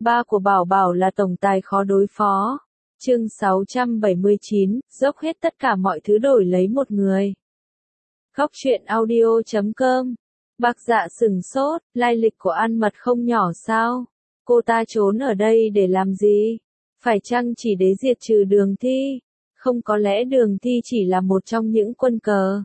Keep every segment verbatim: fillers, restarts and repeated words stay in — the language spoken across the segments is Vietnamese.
Ba của Bảo Bảo là tổng tài khó đối phó. Chương sáu trăm bảy mươi chín, dốc hết tất cả mọi thứ đổi lấy một người. Góc truyện audio chấm com. Bạc Dạ sừng sốt, lai lịch của An Mật không nhỏ sao? Cô ta trốn ở đây để làm gì? Phải chăng chỉ để diệt trừ Đường Thi? Không, có lẽ Đường Thi chỉ là một trong những quân cờ.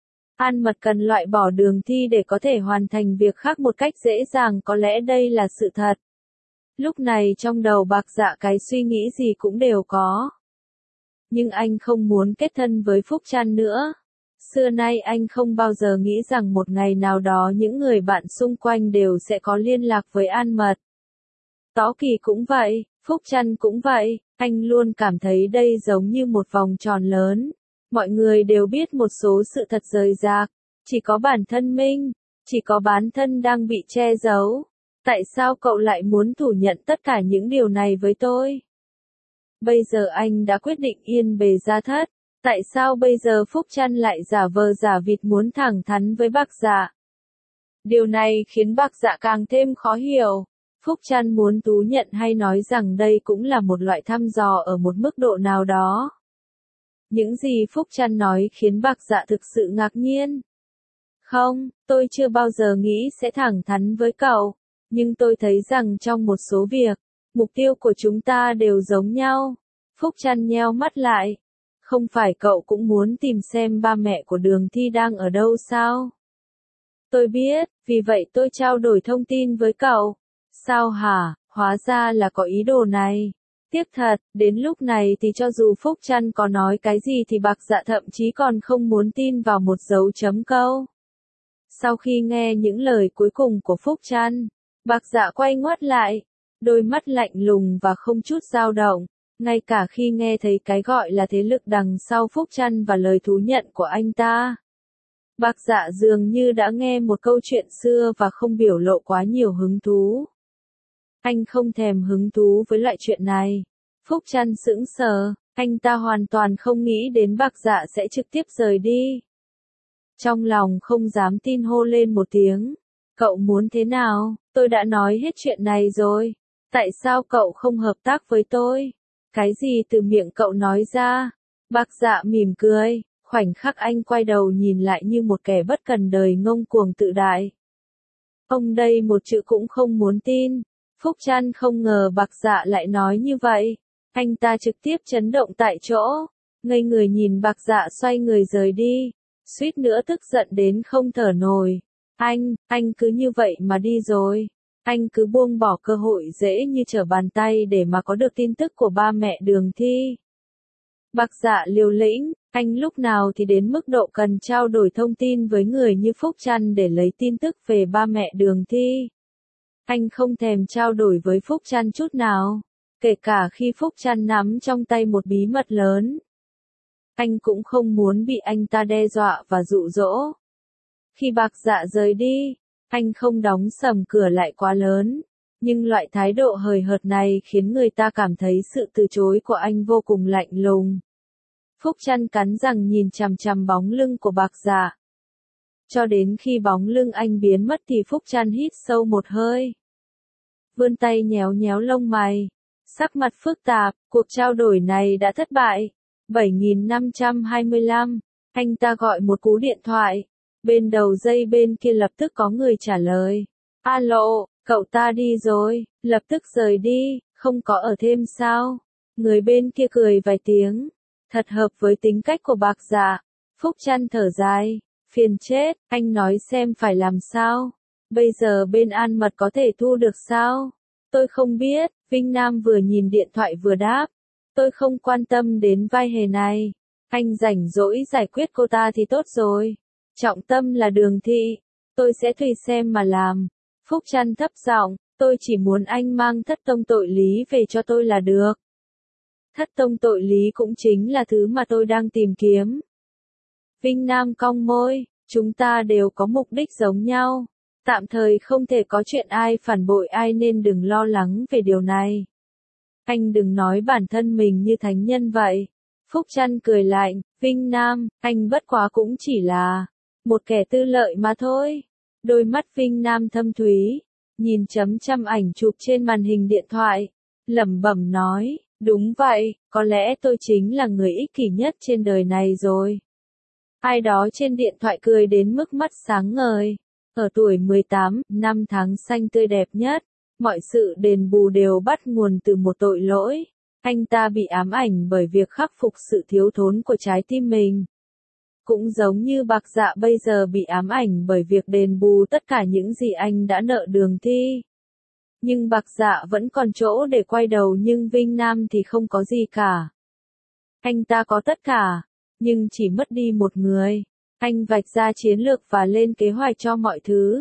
An Mật cần loại bỏ Đường Thi để có thể hoàn thành việc khác một cách dễ dàng, có lẽ đây là sự thật. Lúc này trong đầu Bạc Dạ cái suy nghĩ gì cũng đều có. Nhưng anh không muốn kết thân với Phúc Trăn nữa. Xưa nay anh không bao giờ nghĩ rằng một ngày nào đó những người bạn xung quanh đều sẽ có liên lạc với An Mật. Tõ Kỳ cũng vậy, Phúc Trăn cũng vậy, anh luôn cảm thấy đây giống như một vòng tròn lớn. Mọi người đều biết một số sự thật rời rạc, chỉ có bản thân mình, chỉ có bản thân đang bị che giấu. Tại sao cậu lại muốn thủ nhận tất cả những điều này với tôi? Bây giờ anh đã quyết định yên bề gia thất, tại sao bây giờ Phúc Trăn lại giả vờ giả vịt muốn thẳng thắn với Bạc Dạ? Điều này khiến Bạc Dạ càng thêm khó hiểu. Phúc Trăn muốn thú nhận hay nói rằng đây cũng là một loại thăm dò ở một mức độ nào đó. Những gì Phúc Trăn nói khiến Bạc Dạ thực sự ngạc nhiên. Không, tôi chưa bao giờ nghĩ sẽ thẳng thắn với cậu. Nhưng tôi thấy rằng trong một số việc, mục tiêu của chúng ta đều giống nhau. Phúc Trăn nheo mắt lại. Không phải cậu cũng muốn tìm xem ba mẹ của Đường Thi đang ở đâu sao? Tôi biết, vì vậy tôi trao đổi thông tin với cậu. Sao hả, hóa ra là có ý đồ này. Tiếc thật, đến lúc này thì cho dù Phúc Trăn có nói cái gì thì Bạc Dạ thậm chí còn không muốn tin vào một dấu chấm câu. Sau khi nghe những lời cuối cùng của Phúc Trăn, Bạc Dạ quay ngoắt lại, đôi mắt lạnh lùng và không chút dao động, ngay cả khi nghe thấy cái gọi là thế lực đằng sau Phúc Trăn và lời thú nhận của anh ta. Bạc Dạ dường như đã nghe một câu chuyện xưa và không biểu lộ quá nhiều hứng thú. Anh không thèm hứng thú với loại chuyện này. Phúc Trăn sững sờ, anh ta hoàn toàn không nghĩ đến Bạc Dạ sẽ trực tiếp rời đi. Trong lòng không dám tin hô lên một tiếng. Cậu muốn thế nào? Tôi đã nói hết chuyện này rồi. Tại sao cậu không hợp tác với tôi? Cái gì từ miệng cậu nói ra? Bạc Dạ mỉm cười, khoảnh khắc anh quay đầu nhìn lại như một kẻ bất cần đời ngông cuồng tự đại. Ông đây một chữ cũng không muốn tin. Phúc Trăn không ngờ Bạc Dạ lại nói như vậy. Anh ta trực tiếp chấn động tại chỗ, ngây người nhìn Bạc Dạ xoay người rời đi, suýt nữa tức giận đến không thở nổi. Anh, anh cứ như vậy mà đi rồi. Anh cứ buông bỏ cơ hội dễ như trở bàn tay để mà có được tin tức của ba mẹ Đường Thi. Bạc Dạ liều lĩnh, anh lúc nào thì đến mức độ cần trao đổi thông tin với người như Phúc Trăn để lấy tin tức về ba mẹ Đường Thi. Anh không thèm trao đổi với Phúc Trăn chút nào, kể cả khi Phúc Trăn nắm trong tay một bí mật lớn. Anh cũng không muốn bị anh ta đe dọa và dụ dỗ. Khi Bạc Dạ rời đi, anh không đóng sầm cửa lại quá lớn, nhưng loại thái độ hời hợt này khiến người ta cảm thấy sự từ chối của anh vô cùng lạnh lùng. Phúc Trăn cắn răng nhìn chằm chằm bóng lưng của Bạc Dạ. Cho đến khi bóng lưng anh biến mất thì Phúc Trăn hít sâu một hơi. Vươn tay nhéo nhéo lông mày. Sắc mặt phức tạp, cuộc trao đổi này đã thất bại. bảy nghìn năm trăm hai mươi lăm, anh ta gọi một cú điện thoại. Bên đầu dây bên kia lập tức có người trả lời. Alo, cậu ta đi rồi, lập tức rời đi, không có ở thêm sao? Người bên kia cười vài tiếng. Thật hợp với tính cách của Bạc Dạ. Phúc Trăn thở dài. Phiền chết, anh nói xem phải làm sao? Bây giờ bên An Mật có thể thu được sao? Tôi không biết, Vinh Nam vừa nhìn điện thoại vừa đáp. Tôi không quan tâm đến vai hề này. Anh rảnh rỗi giải quyết cô ta thì tốt rồi. Trọng tâm là Đường Thi. Tôi sẽ tùy xem mà làm. Phúc Trăn thấp giọng, tôi chỉ muốn anh mang thất tông tội lý về cho tôi là được. Thất tông tội lý cũng chính là thứ mà tôi đang tìm kiếm. Vinh Nam cong môi, chúng ta đều có mục đích giống nhau. Tạm thời không thể có chuyện ai phản bội ai nên đừng lo lắng về điều này. Anh đừng nói bản thân mình như thánh nhân vậy. Phúc Trăn cười lạnh, Vinh Nam, anh bất quá cũng chỉ là một kẻ tư lợi mà thôi. Đôi mắt Vinh Nam thâm thúy, nhìn chấm trăm ảnh chụp trên màn hình điện thoại, lẩm bẩm nói, đúng vậy, có lẽ tôi chính là người ích kỷ nhất trên đời này rồi. Ai đó trên điện thoại cười đến mức mắt sáng ngời. Ở tuổi mười tám, năm tháng xanh tươi đẹp nhất, mọi sự đền bù đều bắt nguồn từ một tội lỗi. Anh ta bị ám ảnh bởi việc khắc phục sự thiếu thốn của trái tim mình. Cũng giống như Bạc Dạ bây giờ bị ám ảnh bởi việc đền bù tất cả những gì anh đã nợ Đường Thi. Nhưng Bạc Dạ vẫn còn chỗ để quay đầu nhưng Vinh Nam thì không có gì cả. Anh ta có tất cả, nhưng chỉ mất đi một người. Anh vạch ra chiến lược và lên kế hoạch cho mọi thứ.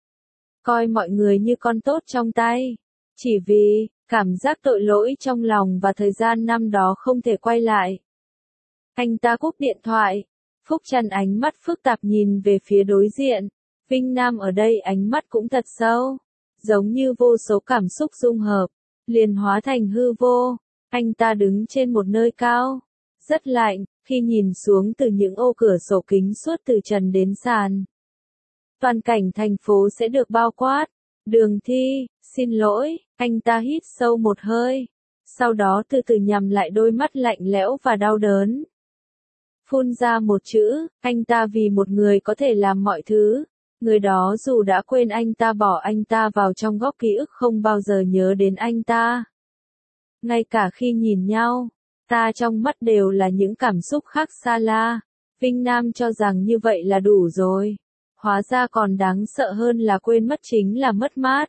Coi mọi người như con tốt trong tay. Chỉ vì, cảm giác tội lỗi trong lòng và thời gian năm đó không thể quay lại. Anh ta cúp điện thoại. Phúc Trần ánh mắt phức tạp nhìn về phía đối diện. Vinh Nam ở đây ánh mắt cũng thật sâu. Giống như vô số cảm xúc dung hợp. Liền hóa thành hư vô. Anh ta đứng trên một nơi cao. Rất lạnh, khi nhìn xuống từ những ô cửa sổ kính suốt từ trần đến sàn. Toàn cảnh thành phố sẽ được bao quát. Đường Thi, xin lỗi, anh ta hít sâu một hơi. Sau đó từ từ nhắm lại đôi mắt lạnh lẽo và đau đớn. Phun ra một chữ, anh ta vì một người có thể làm mọi thứ. Người đó dù đã quên anh ta bỏ anh ta vào trong góc ký ức không bao giờ nhớ đến anh ta. Ngay cả khi nhìn nhau, ta trong mắt đều là những cảm xúc khác xa la. Vinh Nam cho rằng như vậy là đủ rồi. Hóa ra còn đáng sợ hơn là quên mất chính là mất mát.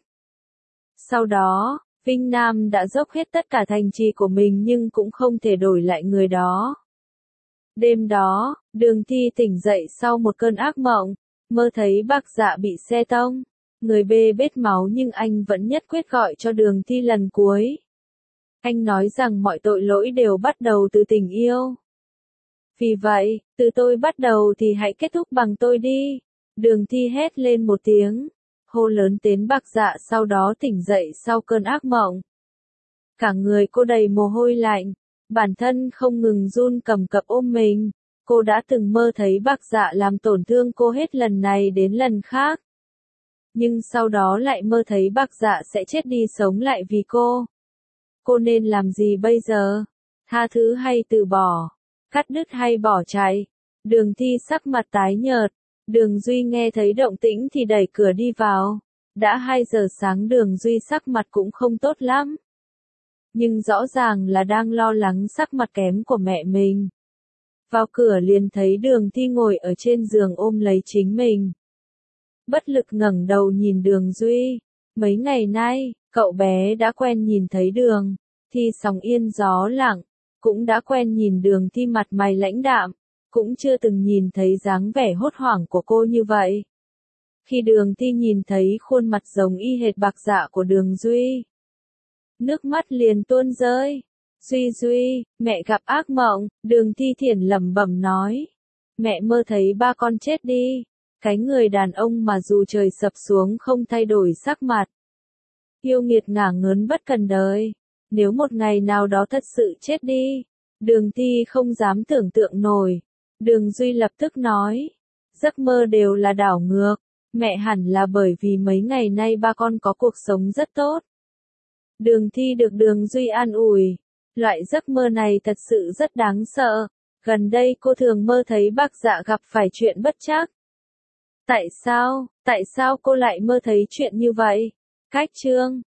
Sau đó, Vinh Nam đã dốc hết tất cả thành trì của mình nhưng cũng không thể đổi lại người đó. Đêm đó, Đường Thi tỉnh dậy sau một cơn ác mộng, mơ thấy Bạc Dạ bị xe tông. Người bê bết máu nhưng anh vẫn nhất quyết gọi cho Đường Thi lần cuối. Anh nói rằng mọi tội lỗi đều bắt đầu từ tình yêu. Vì vậy, từ tôi bắt đầu thì hãy kết thúc bằng tôi đi. Đường Thi hét lên một tiếng, hô lớn tên Bạc Dạ sau đó tỉnh dậy sau cơn ác mộng. Cả người cô đầy mồ hôi lạnh, bản thân không ngừng run cầm cập ôm mình. Cô đã từng mơ thấy Bạc Dạ làm tổn thương cô hết lần này đến lần khác. Nhưng sau đó lại mơ thấy Bạc Dạ sẽ chết đi sống lại vì cô. Cô nên làm gì bây giờ? Tha thứ hay từ bỏ? Cắt đứt hay bỏ chạy? Đường Thi sắc mặt tái nhợt. Đường Duy nghe thấy động tĩnh thì đẩy cửa đi vào. Đã hai giờ sáng Đường Duy sắc mặt cũng không tốt lắm. Nhưng rõ ràng là đang lo lắng sắc mặt kém của mẹ mình. Vào cửa liền thấy Đường Thi ngồi ở trên giường ôm lấy chính mình. Bất lực ngẩng đầu nhìn Đường Duy. Mấy ngày nay, cậu bé đã quen nhìn thấy Đường Thi sóng yên gió lặng. Cũng đã quen nhìn Đường Thi mặt mày lãnh đạm. Cũng chưa từng nhìn thấy dáng vẻ hốt hoảng của cô như vậy. Khi Đường Thi nhìn thấy khuôn mặt giống y hệt Bạc Dạ của Đường Duy, nước mắt liền tuôn rơi. Duy Duy, mẹ gặp ác mộng, Đường Thi thiển lẩm bẩm nói. Mẹ mơ thấy ba con chết đi. Cái người đàn ông mà dù trời sập xuống không thay đổi sắc mặt. Yêu nghiệt ngả ngớn bất cần đời. Nếu một ngày nào đó thật sự chết đi, Đường Thi không dám tưởng tượng nổi. Đường Duy lập tức nói. Giấc mơ đều là đảo ngược. Mẹ hẳn là bởi vì mấy ngày nay ba con có cuộc sống rất tốt. Đường Thi được Đường Duy an ủi. Loại giấc mơ này thật sự rất đáng sợ. Gần đây cô thường mơ thấy Bạc Dạ gặp phải chuyện bất trắc. Tại sao, tại sao cô lại mơ thấy chuyện như vậy? Cách chương